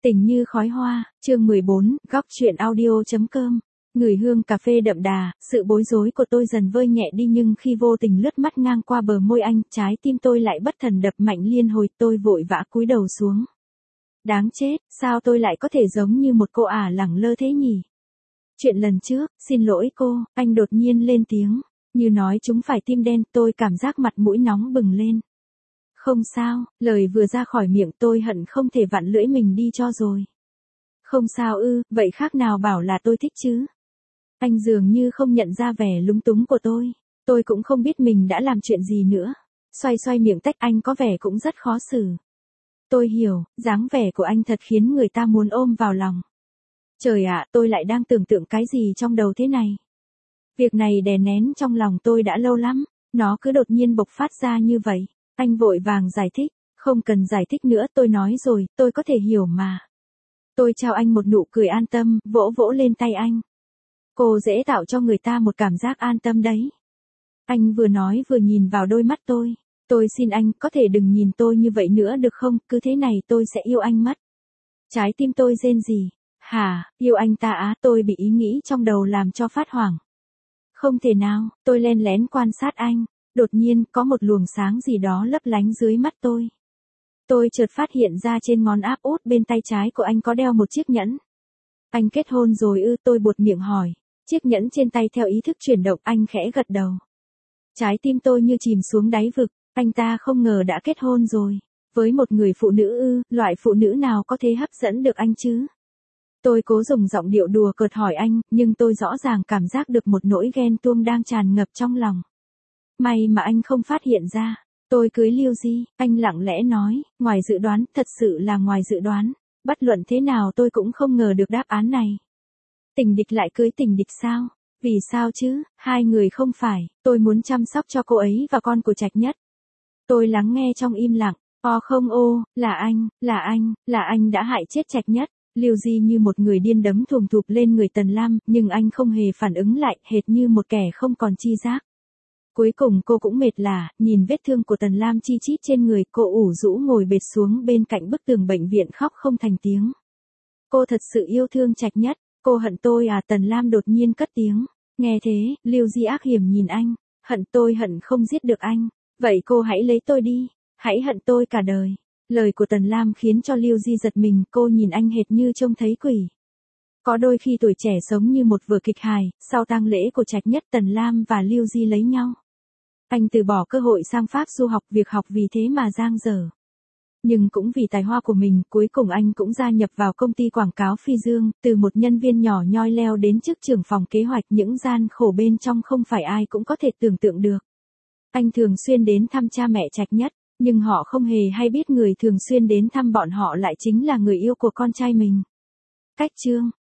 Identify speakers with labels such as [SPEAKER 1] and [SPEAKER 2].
[SPEAKER 1] Tình như khói hoa, chương 14, góc chuyện audio.com. Ngửi hương cà phê đậm đà, sự bối rối của tôi dần vơi nhẹ đi nhưng khi vô tình lướt mắt ngang qua bờ môi anh, trái tim tôi lại bất thần đập mạnh liên hồi, tôi vội vã cúi đầu xuống. Đáng chết, sao tôi lại có thể giống như một cô ả lẳng lơ thế nhỉ? Chuyện lần trước, xin lỗi cô, anh đột nhiên lên tiếng, như nói chúng phải tim đen, tôi cảm giác mặt mũi nóng bừng lên. Không sao, lời vừa ra khỏi miệng tôi hận không thể vặn lưỡi mình đi cho rồi. Không sao ư, vậy khác nào bảo là tôi thích chứ? Anh dường như không nhận ra vẻ lúng túng của tôi cũng không biết mình đã làm chuyện gì nữa. Xoay xoay miệng tách anh có vẻ cũng rất khó xử. Tôi hiểu, dáng vẻ của anh thật khiến người ta muốn ôm vào lòng. Trời ạ, tôi lại đang tưởng tượng cái gì trong đầu thế này? Việc này đè nén trong lòng tôi đã lâu lắm, nó cứ đột nhiên bộc phát ra như vậy. Anh vội vàng giải thích, không cần giải thích nữa, tôi nói rồi, tôi có thể hiểu mà. Tôi trao anh một nụ cười an tâm, vỗ vỗ lên tay anh. Cô dễ tạo cho người ta một cảm giác an tâm đấy. Anh vừa nói vừa nhìn vào đôi mắt tôi. Tôi xin anh, có thể đừng nhìn tôi như vậy nữa được không, cứ thế này tôi sẽ yêu anh mất. Trái tim tôi rên rỉ. Hả, yêu anh ta á, tôi bị ý nghĩ trong đầu làm cho phát hoảng. Không thể nào, tôi len lén quan sát anh. Đột nhiên, có một luồng sáng gì đó lấp lánh dưới mắt tôi. Tôi chợt phát hiện ra trên ngón áp út bên tay trái của anh có đeo một chiếc nhẫn. Anh kết hôn rồi ư, tôi buột miệng hỏi. Chiếc nhẫn trên tay theo ý thức chuyển động, anh khẽ gật đầu. Trái tim tôi như chìm xuống đáy vực, anh ta không ngờ đã kết hôn rồi. Với một người phụ nữ ư, loại phụ nữ nào có thể hấp dẫn được anh chứ? Tôi cố dùng giọng điệu đùa cợt hỏi anh, nhưng tôi rõ ràng cảm giác được một nỗi ghen tuông đang tràn ngập trong lòng. May mà anh không phát hiện ra. Tôi cưới Liêu Di, anh lặng lẽ nói, ngoài dự đoán, thật sự là ngoài dự đoán. Bất luận thế nào tôi cũng không ngờ được đáp án này. Tình địch lại cưới tình địch sao? Vì sao chứ? Hai người không phải, tôi muốn chăm sóc cho cô ấy và con của Trạch Nhất. Tôi lắng nghe trong im lặng, không là anh đã hại chết Trạch Nhất. Liêu Di như một người điên đấm thùm thụp lên người Tần Lam, nhưng anh không hề phản ứng lại, hệt như một kẻ không còn chi giác. Cuối cùng cô cũng mệt lả, nhìn vết thương của Tần Lam chi chít trên người, cô ủ rũ ngồi bệt xuống bên cạnh bức tường bệnh viện khóc không thành tiếng. Cô thật sự yêu thương Trạch Nhất, cô hận tôi à? Tần Lam đột nhiên cất tiếng. Nghe thế, Liêu Di ác hiểm nhìn anh, hận tôi hận không giết được anh, vậy cô hãy lấy tôi đi, hãy hận tôi cả đời. Lời của Tần Lam khiến cho Liêu Di giật mình, cô nhìn anh hệt như trông thấy quỷ. Có đôi khi tuổi trẻ sống như một vở kịch hài, sau tang lễ của Trạch Nhất Tần Lam và Liêu Di lấy nhau. Anh từ bỏ cơ hội sang Pháp du học, việc học vì thế mà dang dở. Nhưng cũng vì tài hoa của mình, cuối cùng anh cũng gia nhập vào công ty quảng cáo Phi Dương, từ một nhân viên nhỏ nhoi leo đến chức trưởng phòng kế hoạch, những gian khổ bên trong không phải ai cũng có thể tưởng tượng được. Anh thường xuyên đến thăm cha mẹ Trạch Nhất, nhưng họ không hề hay biết người thường xuyên đến thăm bọn họ lại chính là người yêu của con trai mình. Cách chương